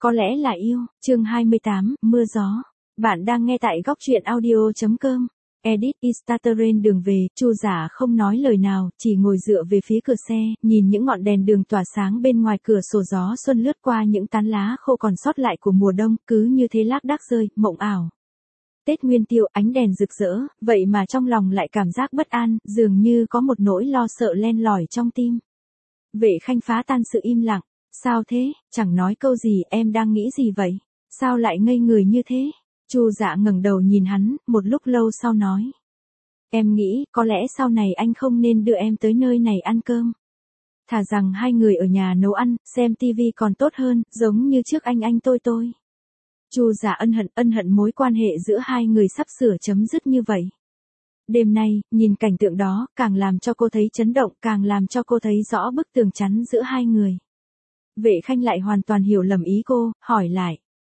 Có lẽ là yêu, chương 28, mưa gió. Bạn đang nghe tại góc truyện audio.com. Edit Instagram đường về, Chu Giả không nói lời nào, chỉ ngồi dựa về phía cửa xe, nhìn những ngọn đèn đường tỏa sáng bên ngoài cửa sổ, gió xuân lướt qua những tán lá khô còn sót lại của mùa đông, cứ như thế lác đác rơi, mộng ảo. Tết Nguyên Tiêu, ánh đèn rực rỡ, vậy mà trong lòng lại cảm giác bất an, dường như có một nỗi lo sợ len lỏi trong tim. Vệ Khanh phá tan sự im lặng. Sao thế, chẳng nói câu gì, em đang nghĩ gì vậy? Sao lại ngây người như thế? Chu Dạ ngẩng đầu nhìn hắn, một lúc lâu sau nói. Em nghĩ, có lẽ sau này anh không nên đưa em tới nơi này ăn cơm. Thà rằng hai người ở nhà nấu ăn, xem tivi còn tốt hơn, giống như trước anh tôi. Chu Dạ ân hận mối quan hệ giữa hai người sắp sửa chấm dứt như vậy. Đêm nay, nhìn cảnh tượng đó, càng làm cho cô thấy chấn động, càng làm cho cô thấy rõ bức tường chắn giữa hai người. Vệ Khanh lại hoàn toàn hiểu lầm ý cô, hỏi lại.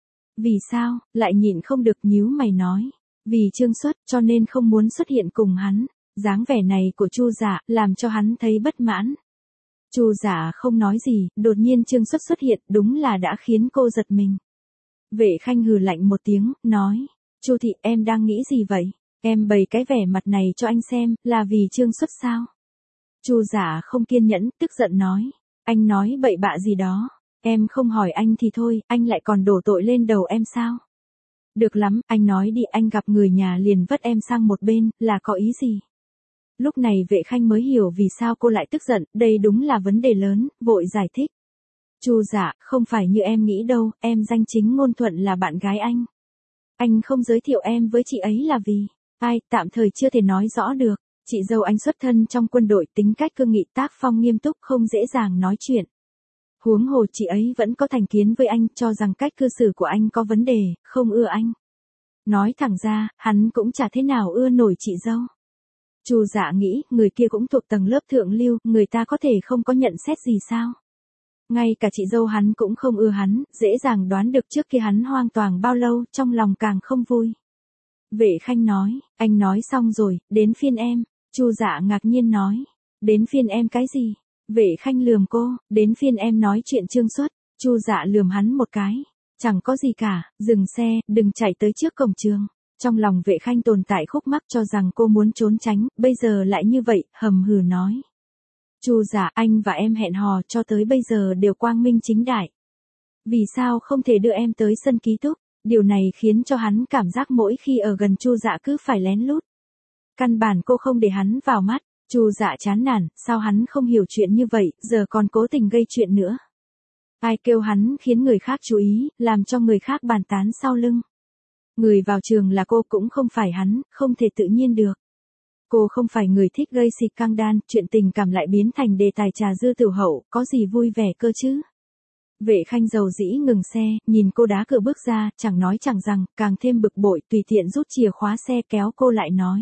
Vì sao, lại nhịn không được nhíu mày nói. Vì Trương Xuất, cho nên không muốn xuất hiện cùng hắn. Dáng vẻ này của Chu Dạ, làm cho hắn thấy bất mãn. Chu Dạ không nói gì, đột nhiên Trương Xuất xuất hiện, đúng là đã khiến cô giật mình. Vệ Khanh hừ lạnh một tiếng, nói. Chu thị, em đang nghĩ gì vậy? Em bày cái vẻ mặt này cho anh xem, là vì Trương Xuất sao? Chu Dạ không kiên nhẫn, tức giận nói. Anh nói bậy bạ gì đó, em không hỏi anh thì thôi, anh lại còn đổ tội lên đầu em sao? Được lắm, anh nói đi, anh gặp người nhà liền vất em sang một bên, là có ý gì? Lúc này Vệ Khanh mới hiểu vì sao cô lại tức giận, đây đúng là vấn đề lớn, vội giải thích. Chu Dạ, không phải như em nghĩ đâu, em danh chính ngôn thuận là bạn gái anh. Anh không giới thiệu em với chị ấy là vì, ai, tạm thời chưa thể nói rõ được. Chị dâu anh xuất thân trong quân đội, tính cách cương nghị, tác phong nghiêm túc, không dễ dàng nói chuyện. Huống hồ chị ấy vẫn có thành kiến với anh, cho rằng cách cư xử của anh có vấn đề, không ưa anh. Nói thẳng ra, hắn cũng chả thế nào ưa nổi chị dâu. Chu Dạ nghĩ, người kia cũng thuộc tầng lớp thượng lưu, người ta có thể không có nhận xét gì sao? Ngay cả chị dâu hắn cũng không ưa hắn, dễ dàng đoán được trước khi hắn hoang toàng bao lâu, trong lòng càng không vui. Vệ Khanh nói, anh nói xong rồi, đến phiên em. Chu Dạ ngạc nhiên nói, đến phiên em cái gì? Vệ Khanh lườm cô, đến phiên em nói chuyện Trương Xuất. Chu Dạ lườm hắn một cái, chẳng có gì cả, dừng xe, đừng chạy tới trước cổng trường. Trong lòng Vệ Khanh tồn tại khúc mắc, cho rằng cô muốn trốn tránh, bây giờ lại như vậy, hầm hừ nói. Chu Dạ, anh và em hẹn hò cho tới bây giờ đều quang minh chính đại. Vì sao không thể đưa em tới sân ký túc? Điều này khiến cho hắn cảm giác mỗi khi ở gần Chu Dạ cứ phải lén lút. Căn bản cô không để hắn vào mắt. Chu Dạ chán nản, sao hắn không hiểu chuyện như vậy, giờ còn cố tình gây chuyện nữa. Ai kêu hắn khiến người khác chú ý, làm cho người khác bàn tán sau lưng. Người vào trường là cô, cũng không phải hắn, không thể tự nhiên được. Cô không phải người thích gây xịt căng đan, chuyện tình cảm lại biến thành đề tài trà dư tiểu hậu, có gì vui vẻ cơ chứ? Vệ Khanh dầu dĩ ngừng xe, nhìn cô đá cửa bước ra, chẳng nói chẳng rằng, càng thêm bực bội, tùy tiện rút chìa khóa xe kéo cô lại nói.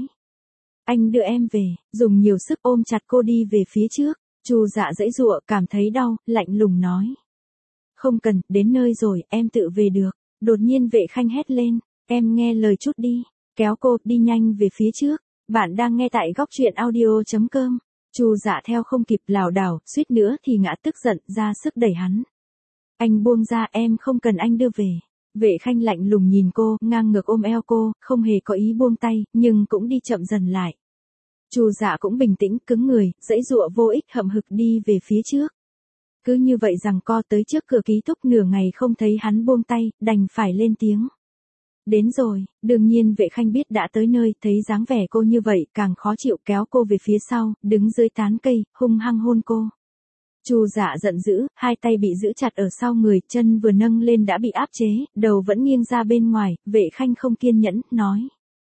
Anh đưa em về, dùng nhiều sức ôm chặt cô đi về phía trước. Chu Dạ giãy giụa, cảm thấy đau, lạnh lùng nói. Không cần, đến nơi rồi, em tự về được. Đột nhiên Vệ Khanh hét lên, em nghe lời chút đi, kéo cô, đi nhanh về phía trước. Bạn đang nghe tại góc truyện audio.com. Chu Dạ theo không kịp, lảo đảo, suýt nữa thì ngã, tức giận, ra sức đẩy hắn. Anh buông ra, em không cần anh đưa về. Vệ Khanh lạnh lùng nhìn cô, ngang ngược ôm eo cô, không hề có ý buông tay, nhưng cũng đi chậm dần lại. Chu Dạ cũng bình tĩnh, cứng người, giãy giụa vô ích, hậm hực đi về phía trước. Cứ như vậy giằng co tới trước cửa ký túc, nửa ngày không thấy hắn buông tay, đành phải lên tiếng. Đến rồi, đương nhiên Vệ Khanh biết đã tới nơi, thấy dáng vẻ cô như vậy, càng khó chịu, kéo cô về phía sau, đứng dưới tán cây, hung hăng hôn cô. Chu Dạ giận dữ, hai tay bị giữ chặt ở sau người, chân vừa nâng lên đã bị áp chế, đầu vẫn nghiêng ra bên ngoài. Vệ Khanh không kiên nhẫn, nói.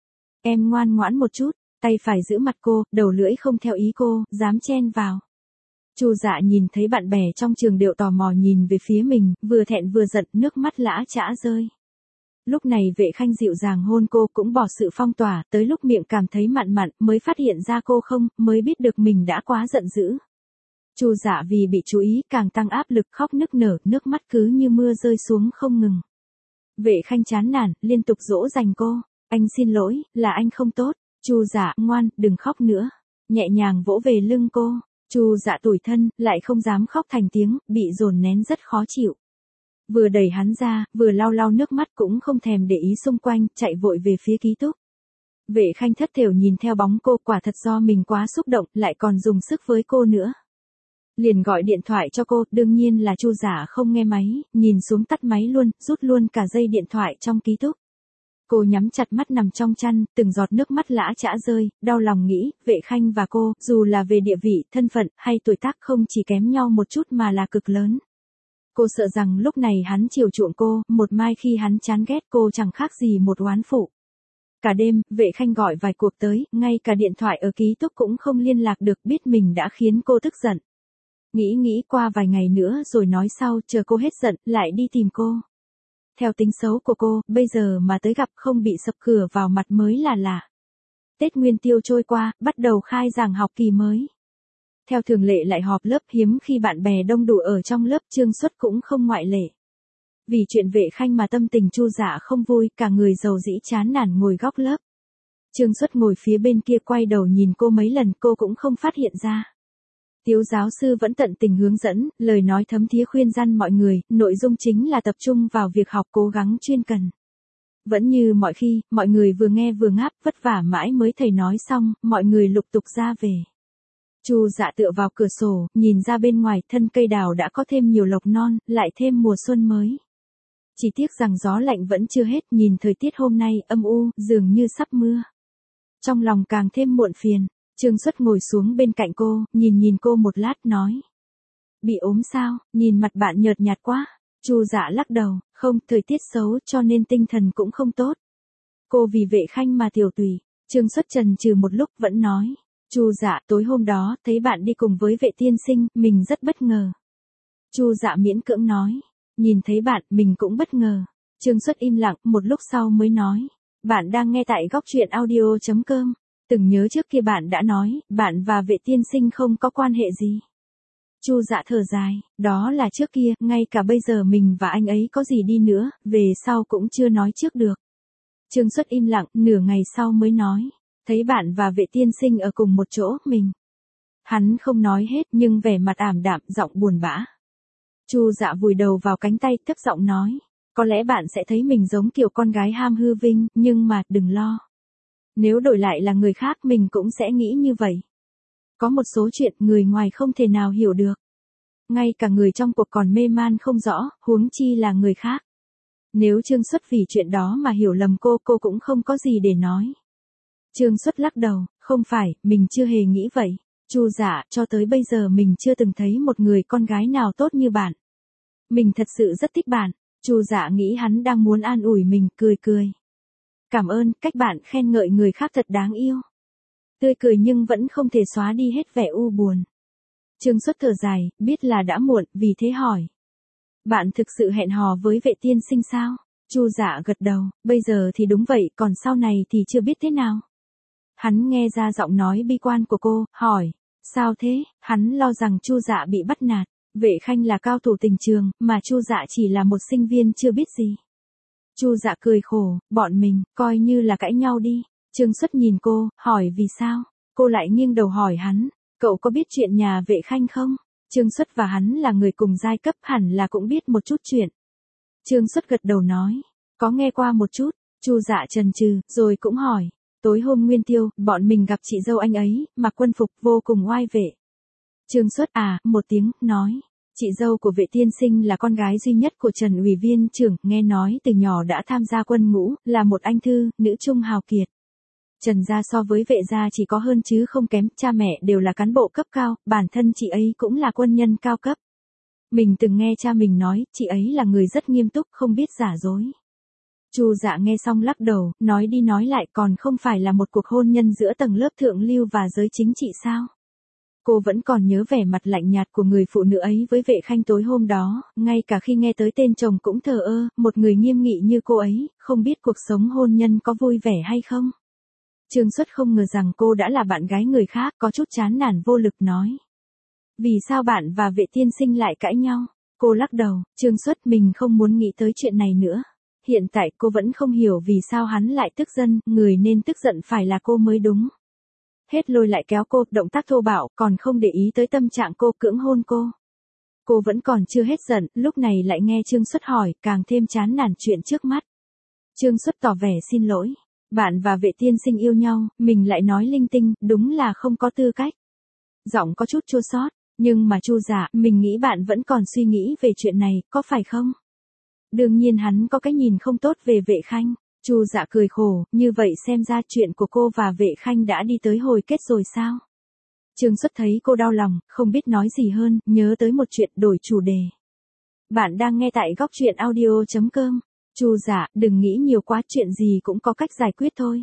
Em ngoan ngoãn một chút, tay phải giữ mặt cô, đầu lưỡi không theo ý cô, dám chen vào. Chu Dạ nhìn thấy bạn bè trong trường đều tò mò nhìn về phía mình, vừa thẹn vừa giận, nước mắt lã chã rơi. Lúc này Vệ Khanh dịu dàng hôn cô, cũng bỏ sự phong tỏa, tới lúc miệng cảm thấy mặn mặn, mới phát hiện ra cô không, mới biết được mình đã quá giận dữ. Chu Dạ vì bị chú ý, càng tăng áp lực, khóc nức nở, nước mắt cứ như mưa rơi xuống không ngừng. Vệ Khanh chán nản, liên tục dỗ dành cô. Anh xin lỗi, là anh không tốt. Chu Dạ, ngoan, đừng khóc nữa. Nhẹ nhàng vỗ về lưng cô. Chu Dạ tủi thân, lại không dám khóc thành tiếng, bị dồn nén rất khó chịu. Vừa đẩy hắn ra, vừa lau lau nước mắt cũng không thèm để ý xung quanh, chạy vội về phía ký túc. Vệ Khanh thất thểu nhìn theo bóng cô, quả thật do mình quá xúc động, lại còn dùng sức với cô nữa. Liền gọi điện thoại cho cô, đương nhiên là Chu Giả không nghe máy, nhìn xuống tắt máy luôn, rút luôn cả dây điện thoại trong ký túc. Cô nhắm chặt mắt nằm trong chăn, từng giọt nước mắt lã chã rơi, đau lòng nghĩ, Vệ Khanh và cô, dù là về địa vị, thân phận, hay tuổi tác không chỉ kém nhau một chút mà là cực lớn. Cô sợ rằng lúc này hắn chiều chuộng cô, một mai khi hắn chán ghét cô chẳng khác gì một oán phụ. Cả đêm, Vệ Khanh gọi vài cuộc tới, ngay cả điện thoại ở ký túc cũng không liên lạc được, biết mình đã khiến cô tức giận. Nghĩ qua vài ngày nữa rồi nói sau, chờ cô hết giận, lại đi tìm cô. Theo tính xấu của cô, bây giờ mà tới gặp không bị sập cửa vào mặt mới là lạ. Tết Nguyên Tiêu trôi qua, bắt đầu khai giảng học kỳ mới. Theo thường lệ lại họp lớp, hiếm khi bạn bè đông đủ ở trong lớp, Trương Xuất cũng không ngoại lệ. Vì chuyện Vệ Khanh mà tâm tình Chu Dạ không vui, cả người dầu dĩ chán nản ngồi góc lớp. Trương Xuất ngồi phía bên kia quay đầu nhìn cô mấy lần, cô cũng không phát hiện ra. Tiếu giáo sư vẫn tận tình hướng dẫn, lời nói thấm thía khuyên răn mọi người, nội dung chính là tập trung vào việc học, cố gắng chuyên cần. Vẫn như mọi khi, mọi người vừa nghe vừa ngáp, vất vả mãi mới thầy nói xong, mọi người lục tục ra về. Chu Dạ tựa vào cửa sổ, nhìn ra bên ngoài, thân cây đào đã có thêm nhiều lộc non, lại thêm mùa xuân mới. Chỉ tiếc rằng gió lạnh vẫn chưa hết, nhìn thời tiết hôm nay âm u, dường như sắp mưa. Trong lòng càng thêm muộn phiền. Trương Xuất ngồi xuống bên cạnh cô, nhìn cô một lát nói. Bị ốm sao, nhìn mặt bạn nhợt nhạt quá. Chu Dạ lắc đầu, không, thời tiết xấu cho nên tinh thần cũng không tốt. Cô vì Vệ Khanh mà tiểu tùy. Trương Xuất chần chừ một lúc vẫn nói. Chu Dạ, tối hôm đó, thấy bạn đi cùng với Vệ tiên sinh, mình rất bất ngờ. Chu Dạ miễn cưỡng nói. Nhìn thấy bạn, mình cũng bất ngờ. Trương Xuất im lặng, một lúc sau mới nói. Bạn đang nghe tại góc truyện audio.com. Từng nhớ trước kia bạn đã nói, bạn và Vệ tiên sinh không có quan hệ gì. Chu Dạ thở dài, đó là trước kia, ngay cả bây giờ mình và anh ấy có gì đi nữa, về sau cũng chưa nói trước được. Trương Xuất im lặng, nửa ngày sau mới nói, thấy bạn và Vệ tiên sinh ở cùng một chỗ, mình. Hắn không nói hết nhưng vẻ mặt ảm đạm, giọng buồn bã. Chu Dạ vùi đầu vào cánh tay, thấp giọng nói, có lẽ bạn sẽ thấy mình giống kiểu con gái ham hư vinh, nhưng mà, đừng lo. Nếu đổi lại là người khác mình cũng sẽ nghĩ như vậy. Có một số chuyện người ngoài không thể nào hiểu được. Ngay cả người trong cuộc còn mê man không rõ, huống chi là người khác. Nếu Trương Xuất vì chuyện đó mà hiểu lầm cô cũng không có gì để nói. Trương Xuất lắc đầu, không phải, mình chưa hề nghĩ vậy. Chu Dạ, cho tới bây giờ mình chưa từng thấy một người con gái nào tốt như bạn. Mình thật sự rất thích bạn. Chu Dạ nghĩ hắn đang muốn an ủi mình, cười. Cảm ơn, cách bạn khen ngợi người khác thật đáng yêu. Tươi cười nhưng vẫn không thể xóa đi hết vẻ u buồn. Trương Xuất thở dài, biết là đã muộn, vì thế hỏi. Bạn thực sự hẹn hò với Vệ tiên sinh sao? Chu Dạ gật đầu, bây giờ thì đúng vậy, còn sau này thì chưa biết thế nào. Hắn nghe ra giọng nói bi quan của cô, hỏi. Sao thế? Hắn lo rằng Chu Dạ bị bắt nạt. Vệ Khanh là cao thủ tình trường, mà Chu Dạ chỉ là một sinh viên chưa biết gì. Chu Dạ cười khổ, bọn mình, coi như là cãi nhau đi. Trương Xuất nhìn cô, hỏi vì sao? Cô lại nghiêng đầu hỏi hắn, cậu có biết chuyện nhà Vệ Khanh không? Trương Xuất và hắn là người cùng giai cấp, hẳn là cũng biết một chút chuyện. Trương Xuất gật đầu nói, có nghe qua một chút. Chu Dạ chần chừ, rồi cũng hỏi, tối hôm Nguyên Tiêu, bọn mình gặp chị dâu anh ấy, mặc quân phục vô cùng oai vệ. Trương Xuất một tiếng, nói. Chị dâu của Vệ tiên sinh là con gái duy nhất của Trần ủy viên trưởng, nghe nói từ nhỏ đã tham gia quân ngũ, là một anh thư, nữ trung hào kiệt. Trần gia so với Vệ gia chỉ có hơn chứ không kém, cha mẹ đều là cán bộ cấp cao, bản thân chị ấy cũng là quân nhân cao cấp. Mình từng nghe cha mình nói, chị ấy là người rất nghiêm túc, không biết giả dối. Chu Dạ nghe xong lắc đầu, nói đi nói lại còn không phải là một cuộc hôn nhân giữa tầng lớp thượng lưu và giới chính trị sao? Cô vẫn còn nhớ vẻ mặt lạnh nhạt của người phụ nữ ấy với Vệ Khanh tối hôm đó, ngay cả khi nghe tới tên chồng cũng thờ ơ, một người nghiêm nghị như cô ấy, không biết cuộc sống hôn nhân có vui vẻ hay không. Trương Xuất không ngờ rằng cô đã là bạn gái người khác, có chút chán nản vô lực nói. Vì sao bạn và Vệ tiên sinh lại cãi nhau? Cô lắc đầu, Trương Xuất, mình không muốn nghĩ tới chuyện này nữa. Hiện tại cô vẫn không hiểu vì sao hắn lại tức giận, người nên tức giận phải là cô mới đúng. Hết lôi lại kéo cô, động tác thô bạo, còn không để ý tới tâm trạng cô, cưỡng hôn cô. Cô vẫn còn chưa hết giận, lúc này lại nghe Trương Xuất hỏi, càng thêm chán nản chuyện trước mắt. Trương Xuất tỏ vẻ xin lỗi. Bạn và Vệ tiên sinh yêu nhau, mình lại nói linh tinh, đúng là không có tư cách. Giọng có chút chua xót, nhưng mà Chu Dạ, mình nghĩ bạn vẫn còn suy nghĩ về chuyện này, có phải không? Đương nhiên hắn có cái nhìn không tốt về Vệ Khanh. Chu Dạ cười khổ, như vậy xem ra chuyện của cô và Vệ Khanh đã đi tới hồi kết rồi sao? Trương Xuất thấy cô đau lòng, không biết nói gì hơn, nhớ tới một chuyện đổi chủ đề. Bạn đang nghe tại góc truyện audio.com. Chu Dạ, đừng nghĩ nhiều quá, chuyện gì cũng có cách giải quyết thôi.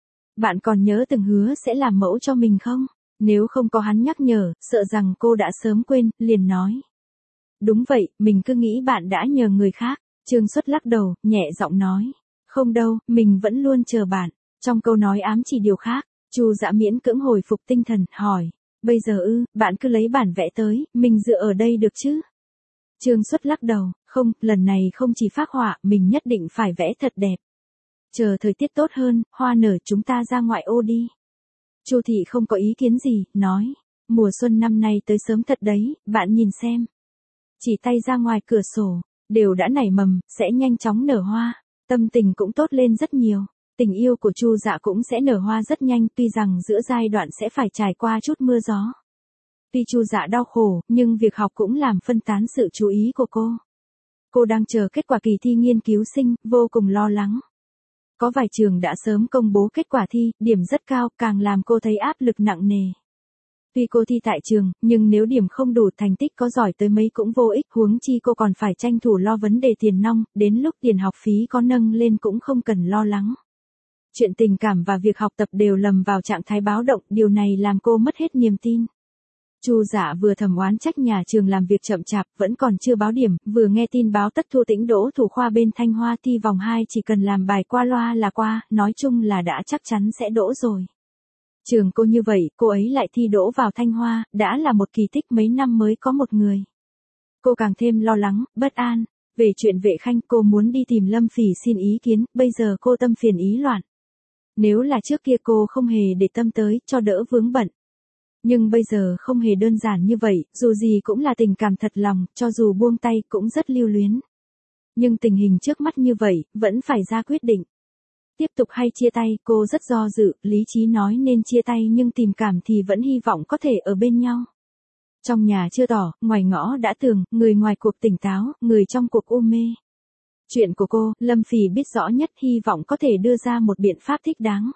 Bạn còn nhớ từng hứa sẽ làm mẫu cho mình không? Nếu không có hắn nhắc nhở, sợ rằng cô đã sớm quên, liền nói. Đúng vậy, mình cứ nghĩ bạn đã nhờ người khác. Trương Xuất lắc đầu, nhẹ giọng nói. Không đâu, mình vẫn luôn chờ bạn. Trong câu nói ám chỉ điều khác, Chu Dạ miễn cưỡng hồi phục tinh thần, hỏi. Bây giờ bạn cứ lấy bản vẽ tới, mình dựa ở đây được chứ? Trương Xuất lắc đầu, không, lần này không chỉ phác họa, mình nhất định phải vẽ thật đẹp. Chờ thời tiết tốt hơn, hoa nở chúng ta ra ngoại ô đi. Chu Thị không có ý kiến gì, nói. Mùa xuân năm nay tới sớm thật đấy, bạn nhìn xem. Chỉ tay ra ngoài cửa sổ, đều đã nảy mầm, sẽ nhanh chóng nở hoa. Tâm tình cũng tốt lên rất nhiều. Tình yêu của Chu Dạ cũng sẽ nở hoa rất nhanh, tuy rằng giữa giai đoạn sẽ phải trải qua chút mưa gió. Tuy Chu Dạ đau khổ, nhưng việc học cũng làm phân tán sự chú ý của cô. Cô đang chờ kết quả kỳ thi nghiên cứu sinh, vô cùng lo lắng. Có vài trường đã sớm công bố kết quả thi, điểm rất cao, càng làm cô thấy áp lực nặng nề. Tuy cô thi tại trường, nhưng nếu điểm không đủ, thành tích có giỏi tới mấy cũng vô ích, huống chi cô còn phải tranh thủ lo vấn đề tiền nong, đến lúc tiền học phí có nâng lên cũng không cần lo lắng. Chuyện tình cảm và việc học tập đều lầm vào trạng thái báo động, điều này làm cô mất hết niềm tin. Chu Dạ vừa thầm oán trách nhà trường làm việc chậm chạp, vẫn còn chưa báo điểm, vừa nghe tin báo Tất Thu Tĩnh đỗ thủ khoa bên Thanh Hoa thi vòng 2 chỉ cần làm bài qua loa là qua, nói chung là đã chắc chắn sẽ đỗ rồi. Trường cô như vậy, cô ấy lại thi đỗ vào Thanh Hoa, đã là một kỳ tích, mấy năm mới có một người. Cô càng thêm lo lắng, bất an. Về chuyện Vệ Khanh, cô muốn đi tìm Lâm Phỉ xin ý kiến, bây giờ cô tâm phiền ý loạn. Nếu là trước kia cô không hề để tâm tới, cho đỡ vướng bận. Nhưng bây giờ không hề đơn giản như vậy, dù gì cũng là tình cảm thật lòng, cho dù buông tay cũng rất lưu luyến. Nhưng tình hình trước mắt như vậy, vẫn phải ra quyết định. Tiếp tục hay chia tay, cô rất do dự, lý trí nói nên chia tay nhưng tình cảm thì vẫn hy vọng có thể ở bên nhau. Trong nhà chưa tỏ, ngoài ngõ đã tường, người ngoài cuộc tỉnh táo, người trong cuộc u mê. Chuyện của cô, Lâm Phỉ biết rõ nhất, hy vọng có thể đưa ra một biện pháp thích đáng.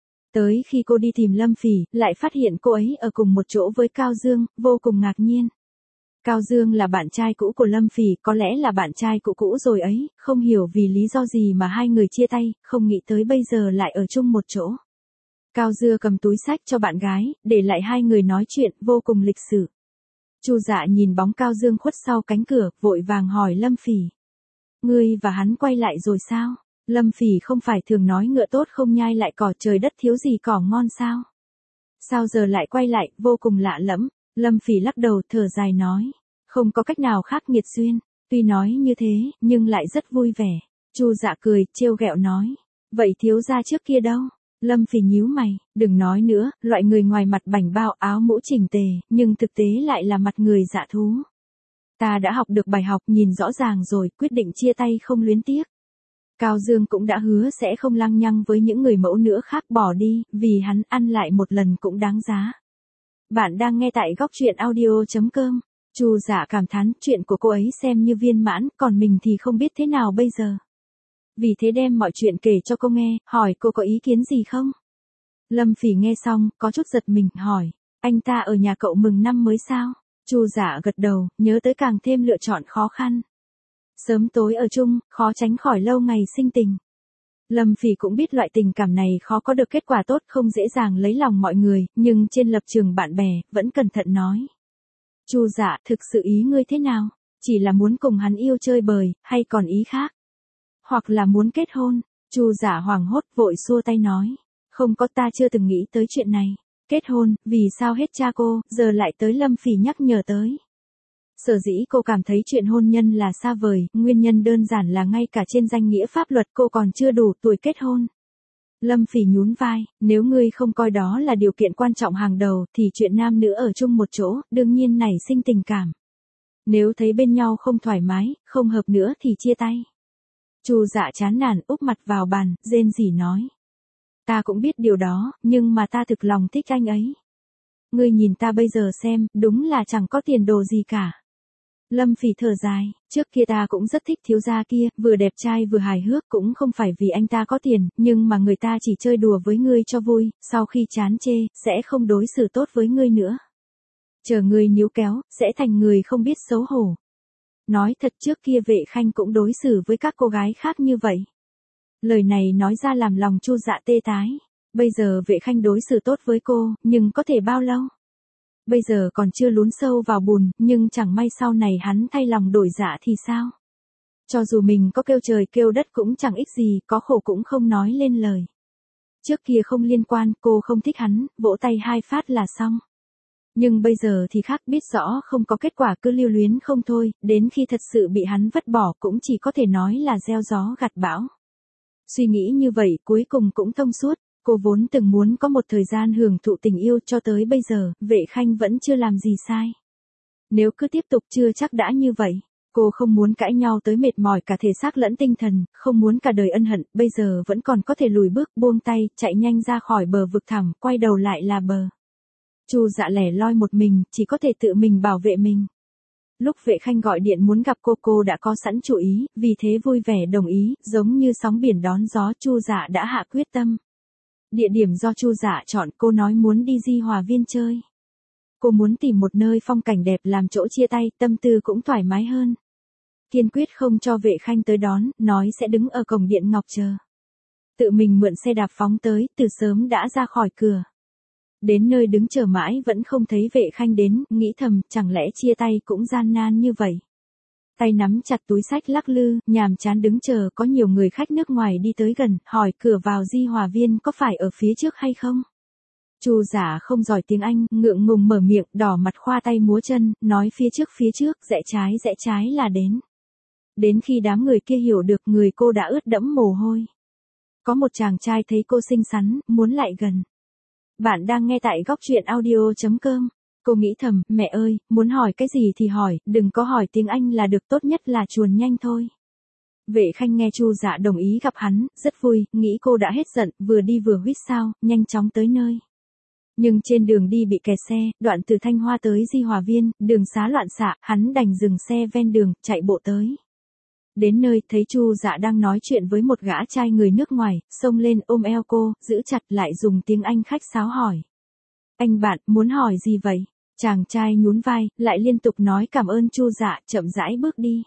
Tới khi cô đi tìm Lâm Phỉ, lại phát hiện cô ấy ở cùng một chỗ với Cao Dương, vô cùng ngạc nhiên. Cao Dương là bạn trai cũ của Lâm Phỉ, có lẽ là bạn trai cũ rồi ấy, không hiểu vì lý do gì mà hai người chia tay, không nghĩ tới bây giờ lại ở chung một chỗ. Cao Dương cầm túi xách cho bạn gái, để lại hai người nói chuyện, vô cùng lịch sự. Chu Dạ nhìn bóng Cao Dương khuất sau cánh cửa, vội vàng hỏi Lâm Phỉ. Ngươi và hắn quay lại rồi sao? Lâm Phỉ không phải thường nói ngựa tốt không nhai lại cỏ, trời đất thiếu gì cỏ ngon sao? Sao giờ lại quay lại, vô cùng lạ lẫm. Lâm Phỉ lắc đầu thở dài nói. Không có cách nào khác nghiệt duyên. Tuy nói như thế, nhưng lại rất vui vẻ. Chu Dạ cười, trêu ghẹo nói. Vậy thiếu gia trước kia đâu? Lâm Phỉ nhíu mày, đừng nói nữa, loại người ngoài mặt bảnh bao áo mũ chỉnh tề, nhưng thực tế lại là mặt người dạ thú. Ta đã học được bài học, nhìn rõ ràng rồi, quyết định chia tay không luyến tiếc. Cao Dương cũng đã hứa sẽ không lăng nhăng với những người mẫu nữa khác, bỏ đi, vì hắn ăn lại một lần cũng đáng giá. Bạn đang nghe tại góc truyện audio.com. Chu Dạ cảm thán, chuyện của cô ấy xem như viên mãn, còn mình thì không biết thế nào bây giờ. Vì thế đem mọi chuyện kể cho cô nghe, hỏi cô có ý kiến gì không? Lâm Phỉ nghe xong, có chút giật mình, hỏi, anh ta ở nhà cậu mừng năm mới sao? Chu Dạ gật đầu, nhớ tới càng thêm lựa chọn khó khăn. Sớm tối ở chung, khó tránh khỏi lâu ngày sinh tình. Lâm Phỉ cũng biết loại tình cảm này khó có được kết quả tốt, không dễ dàng lấy lòng mọi người, nhưng trên lập trường bạn bè, vẫn cẩn thận nói. Chu Dạ, thực sự ý ngươi thế nào? Chỉ là muốn cùng hắn yêu chơi bời, hay còn ý khác? Hoặc là muốn kết hôn? Chu Dạ hoảng hốt, vội xua tay nói. Không có, ta chưa từng nghĩ tới chuyện này. Kết hôn, vì sao hết cha cô, giờ lại tới Lâm Phỉ nhắc nhở tới. Sở dĩ cô cảm thấy chuyện hôn nhân là xa vời, nguyên nhân đơn giản là ngay cả trên danh nghĩa pháp luật cô còn chưa đủ tuổi kết hôn. Lâm Phỉ nhún vai, nếu ngươi không coi đó là điều kiện quan trọng hàng đầu, thì chuyện nam nữ ở chung một chỗ, đương nhiên nảy sinh tình cảm. Nếu thấy bên nhau không thoải mái, không hợp nữa thì chia tay. Chu Dạ chán nản úp mặt vào bàn, rên rỉ nói. Ta cũng biết điều đó, nhưng mà ta thực lòng thích anh ấy. Ngươi nhìn ta bây giờ xem, đúng là chẳng có tiền đồ gì cả. Lâm Phỉ thở dài, trước kia ta cũng rất thích thiếu gia kia, vừa đẹp trai vừa hài hước, cũng không phải vì anh ta có tiền, nhưng mà người ta chỉ chơi đùa với ngươi cho vui, sau khi chán chê, sẽ không đối xử tốt với ngươi nữa. Chờ ngươi níu kéo, sẽ thành người không biết xấu hổ. Nói thật, trước kia Vệ Khanh cũng đối xử với các cô gái khác như vậy. Lời này nói ra làm lòng Chu Dạ tê tái. Bây giờ Vệ Khanh đối xử tốt với cô, nhưng có thể bao lâu? Bây giờ còn chưa lún sâu vào bùn, nhưng chẳng may sau này hắn thay lòng đổi dạ thì sao? Cho dù mình có kêu trời kêu đất cũng chẳng ích gì, có khổ cũng không nói lên lời. Trước kia không liên quan, cô không thích hắn, vỗ tay 2 phát là xong. Nhưng bây giờ thì khác, biết rõ không có kết quả cứ lưu luyến không thôi, đến khi thật sự bị hắn vứt bỏ cũng chỉ có thể nói là gieo gió gặt bão. Suy nghĩ như vậy cuối cùng cũng thông suốt. Cô vốn từng muốn có một thời gian hưởng thụ tình yêu, cho tới bây giờ, Vệ Khanh vẫn chưa làm gì sai. Nếu cứ tiếp tục chưa chắc đã như vậy. Cô không muốn cãi nhau tới mệt mỏi cả thể xác lẫn tinh thần, không muốn cả đời ân hận, bây giờ vẫn còn có thể lùi bước, buông tay, chạy nhanh ra khỏi bờ vực thẳm, quay đầu lại là bờ. Chu Dạ lẻ loi một mình, chỉ có thể tự mình bảo vệ mình. Lúc Vệ Khanh gọi điện muốn gặp cô đã có sẵn chủ ý, vì thế vui vẻ đồng ý, giống như sóng biển đón gió. Chu Dạ đã hạ quyết tâm. Địa điểm do Chu Dạ chọn, cô nói muốn đi Di Hòa Viên chơi. Cô muốn tìm một nơi phong cảnh đẹp làm chỗ chia tay, tâm tư cũng thoải mái hơn. Kiên quyết không cho Vệ Khanh tới đón, nói sẽ đứng ở cổng điện ngọc chờ. Tự mình mượn xe đạp phóng tới, từ sớm đã ra khỏi cửa. Đến nơi đứng chờ mãi vẫn không thấy Vệ Khanh đến, nghĩ thầm, chẳng lẽ chia tay cũng gian nan như vậy. Tay nắm chặt túi xách lắc lư, nhàm chán đứng chờ, có nhiều người khách nước ngoài đi tới gần, hỏi cửa vào Di Hòa Viên có phải ở phía trước hay không. Chu Dạ không giỏi tiếng Anh, ngượng ngùng mở miệng, đỏ mặt khoa tay múa chân, nói phía trước, rẽ trái là đến. Đến khi đám người kia hiểu được, người cô đã ướt đẫm mồ hôi. Có một chàng trai thấy cô xinh xắn, muốn lại gần. Bạn đang nghe tại góc truyện audio.com. Cô nghĩ thầm, mẹ ơi, muốn hỏi cái gì thì hỏi, đừng có hỏi tiếng Anh là được, tốt nhất là chuồn nhanh thôi. Vệ Khanh nghe Chu Dạ đồng ý gặp hắn, rất vui, nghĩ cô đã hết giận, vừa đi vừa huýt sáo, nhanh chóng tới nơi. Nhưng trên đường đi bị kẹt xe, đoạn từ Thanh Hoa tới Di Hòa Viên, đường xá loạn xạ, hắn đành dừng xe ven đường, chạy bộ tới. Đến nơi, thấy Chu Dạ đang nói chuyện với một gã trai người nước ngoài, xông lên ôm eo cô, giữ chặt lại dùng tiếng Anh khách sáo hỏi. Anh bạn, muốn hỏi gì vậy? Chàng trai nhún vai, lại liên tục nói cảm ơn Chu Dạ, chậm rãi bước đi.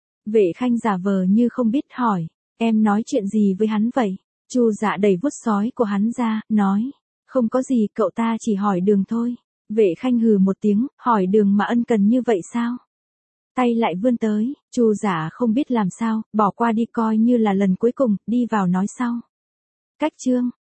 Vệ Khanh giả vờ như không biết, hỏi, em nói chuyện gì với hắn vậy? Chu Dạ đẩy vuốt sói của hắn ra, nói, không có gì, cậu ta chỉ hỏi đường thôi. Vệ Khanh hừ một tiếng, hỏi đường mà ân cần như vậy sao? Tay lại vươn tới, Chu Dạ không biết làm sao, bỏ qua đi coi như là lần cuối cùng, đi vào nói sau. Cách chương